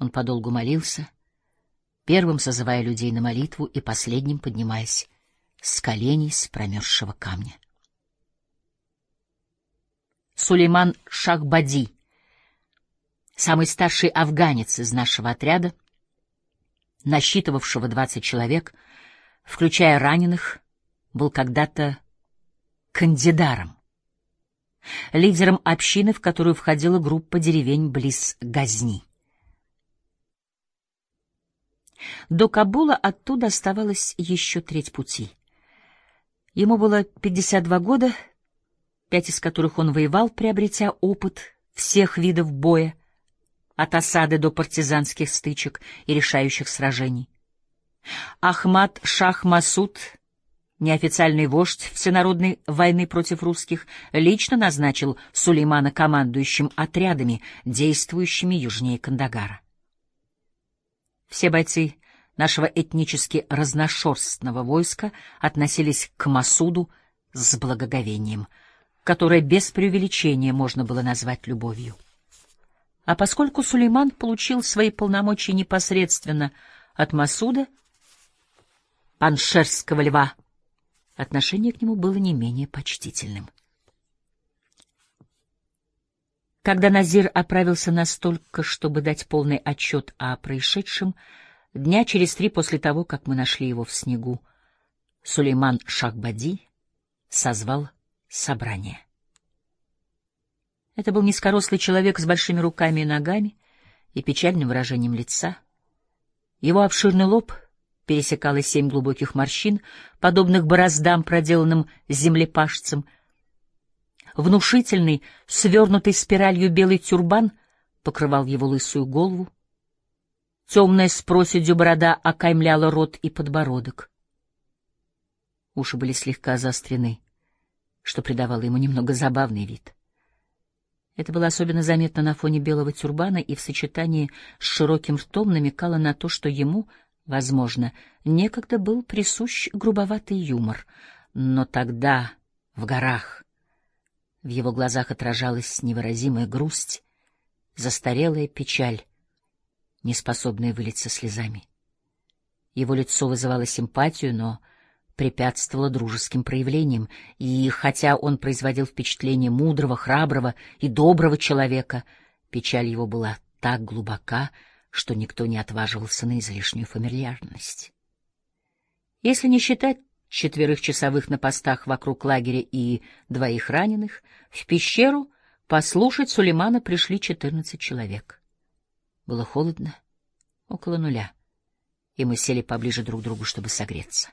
Он подолгу молился, первым созывая людей на молитву и последним поднимаясь с коленей с промерзшего камня. Сулейман Шахбади, самый старший афганец из нашего отряда, насчитывавшего 20 человек, включая раненых, был когда-то кандидаром, лидером общины, в которую входила группа деревень близ Газни. До Кабула оттуда оставалось еще треть пути. Ему было 52 года, 5 из которых он воевал, приобретя опыт всех видов боя, от осады до партизанских стычек и решающих сражений. Ахмад Шах Масуд, неофициальный вождь всенародной войны против русских, лично назначил Сулеймана командующим отрядами, действующими южнее Кандагара. Все бойцы нашего этнически разношерстного войска относились к Масуду с благоговением, которое без преувеличения можно было назвать любовью. А поскольку Сулейман получил свои полномочия непосредственно от Масуда, паншерского льва, отношение к нему было не менее почтительным. Когда Назир оправился настолько, чтобы дать полный отчет о происшедшем, дня через 3 после того, как мы нашли его в снегу, Сулейман Шахбади созвал собрание. Это был низкорослый человек с большими руками и ногами и печальным выражением лица. Его обширный лоб пересекало 7 глубоких морщин, подобных бороздам, проделанным землепашцем. Внушительный, свернутый спиралью белый тюрбан покрывал его лысую голову. Темная с проседью борода окаймляла рот и подбородок. Уши были слегка заострены, что придавало ему немного забавный вид. Это было особенно заметно на фоне белого тюрбана и в сочетании с широким ртом намекало на то, что ему, возможно, некогда был присущ грубоватый юмор. Но тогда, в горах, в его глазах отражалась невыразимая грусть, застарелая печаль, неспособная вылиться слезами. Его лицо вызывало симпатию, но препятствовало дружеским проявлениям, и хотя он производил впечатление мудрого, храброго и доброго человека, печаль его была так глубока, что никто не отваживался на излишнюю фамильярность. Если не считать 4 часовых на постах вокруг лагеря и 2 раненых, в пещеру послушать Сулеймана пришли 14 человек. Было холодно, около 0, и мы сели поближе друг к другу, чтобы согреться.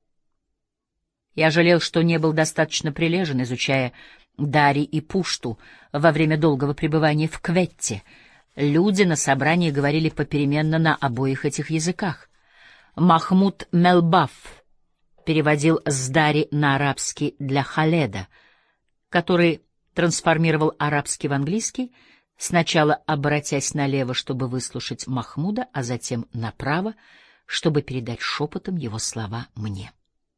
Я жалел, что не был достаточно прилежен, изучая Дари и Пушту во время долгого пребывания в Кветте. Люди на собрании говорили попеременно на обоих этих языках. Махмуд Мелбаф переводил с Дари на арабский для Халеда, который трансформировал арабский в английский, сначала обратясь налево, чтобы выслушать Махмуда, а затем направо, чтобы передать шепотом его слова мне.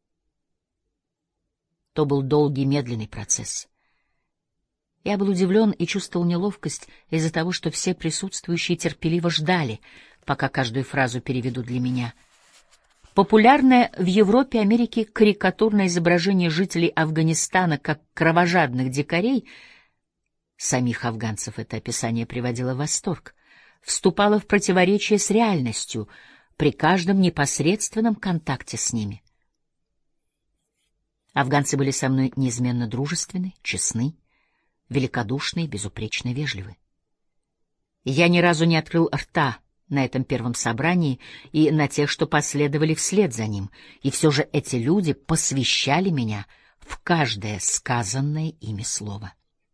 То был долгий, медленный процесс. Я был удивлен и чувствовал неловкость из-за того, что все присутствующие терпеливо ждали, пока каждую фразу переведут для меня. Популярное в Европе и Америке карикатурное изображение жителей Афганистана как кровожадных дикарей, самих афганцев это описание приводило в восторг, вступало в противоречие с реальностью при каждом непосредственном контакте с ними. Афганцы были со мной неизменно дружественны, честны, великодушны и безупречно вежливы. Я ни разу не открыл рта на этом первом собрании и на тех, что последовали вслед за ним, и все же эти люди посвящали меня в каждое сказанное ими слово.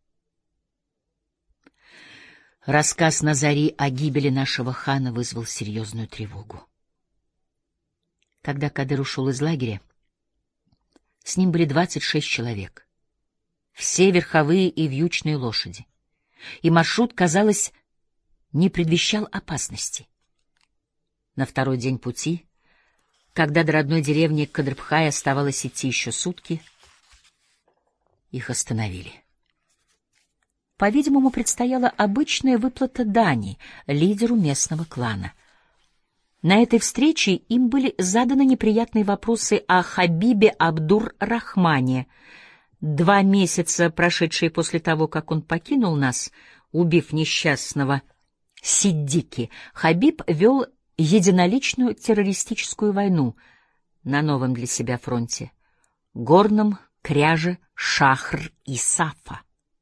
Рассказ Назари о гибели нашего хана вызвал серьезную тревогу. Когда Кадыр ушел из лагеря, с ним были 26 человек, все верховые и вьючные лошади, и маршрут, казалось, не предвещал опасности. На 2-й день пути, когда до родной деревни Кадрбхай оставалось идти еще сутки, их остановили. По-видимому, предстояла обычная выплата дани лидеру местного клана. На этой встрече им были заданы неприятные вопросы о Хабибе Абдур-Рахмане. 2 месяца, прошедшие после того, как он покинул нас, убив несчастного Сиддики, Хабиб вел единоличную террористическую войну на новом для себя фронте — горном кряже Шахр и Сафа.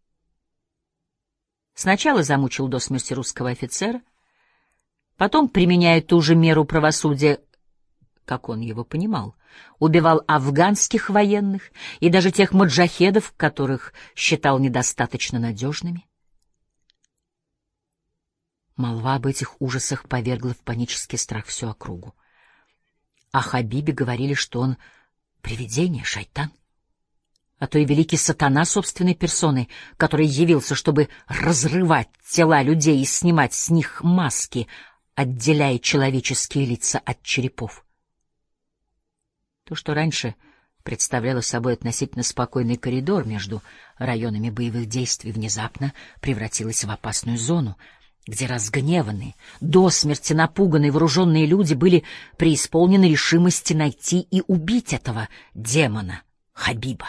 Сначала замучил до смерти русского офицера, потом, применяя ту же меру правосудия, как он его понимал, убивал афганских военных и даже тех маджахедов, которых считал недостаточно надежными. Молва об этих ужасах повергла в панический страх всю округу. О Хабибе говорили, что он привидение, шайтан, а то и великий сатана собственной персоной, который явился, чтобы разрывать тела людей и снимать с них маски, отделяя человеческие лица от черепов. То, что раньше представляло собой относительно спокойный коридор между районами боевых действий, внезапно превратилось в опасную зону, где разгневанные, до смерти напуганные вооруженные люди были преисполнены решимости найти и убить этого демона, Хабиба.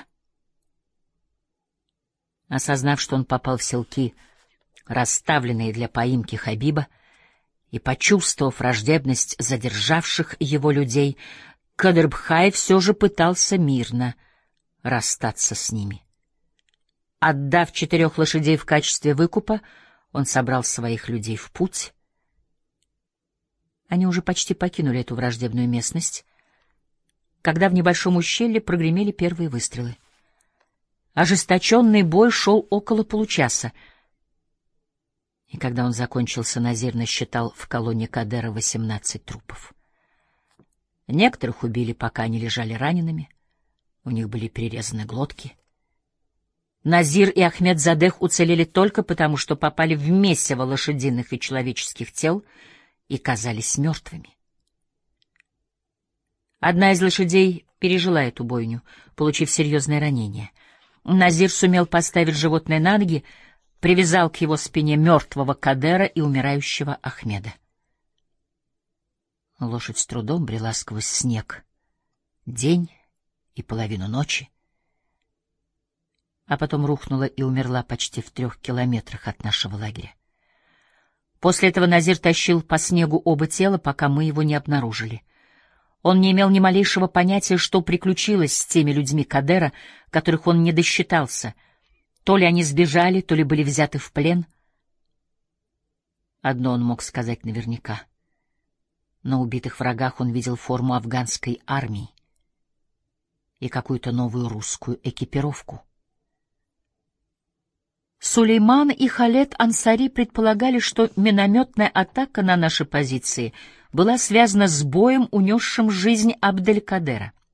Осознав, что он попал в селки, расставленные для поимки Хабиба, и почувствовав враждебность задержавших его людей, Кадырбхай все же пытался мирно расстаться с ними. Отдав 4 лошадей в качестве выкупа, он собрал своих людей в путь. Они уже почти покинули эту враждебную местность, когда в небольшом ущелье прогремели первые выстрелы. Ожесточенный бой шел около получаса, и когда он закончился, Назир насчитал в колонне Кадера 18 трупов. Некоторых убили, пока они лежали ранеными, у них были перерезаны глотки. Назир и Ахмед Задех уцелели только потому, что попали в месиво лошадиных и человеческих тел и казались мертвыми. Одна из лошадей пережила эту бойню, получив серьезное ранение. Назир сумел поставить животное на ноги, привязал к его спине мертвого Кадера и умирающего Ахмеда. Лошадь с трудом брела сквозь снег день и половину ночи, а потом рухнула и умерла почти в 3 километрах от нашего лагеря. После этого Назир тащил по снегу оба тела, пока мы его не обнаружили. Он не имел ни малейшего понятия, что приключилось с теми людьми Кадера, которых он не досчитался. То ли они сбежали, то ли были взяты в плен. Одно он мог сказать наверняка. На убитых врагах он видел форму афганской армии и какую-то новую русскую экипировку. Сулейман и Халед Ансари предполагали, что минометная атака на наши позиции была связана с боем, унесшим жизнь Абделькадера.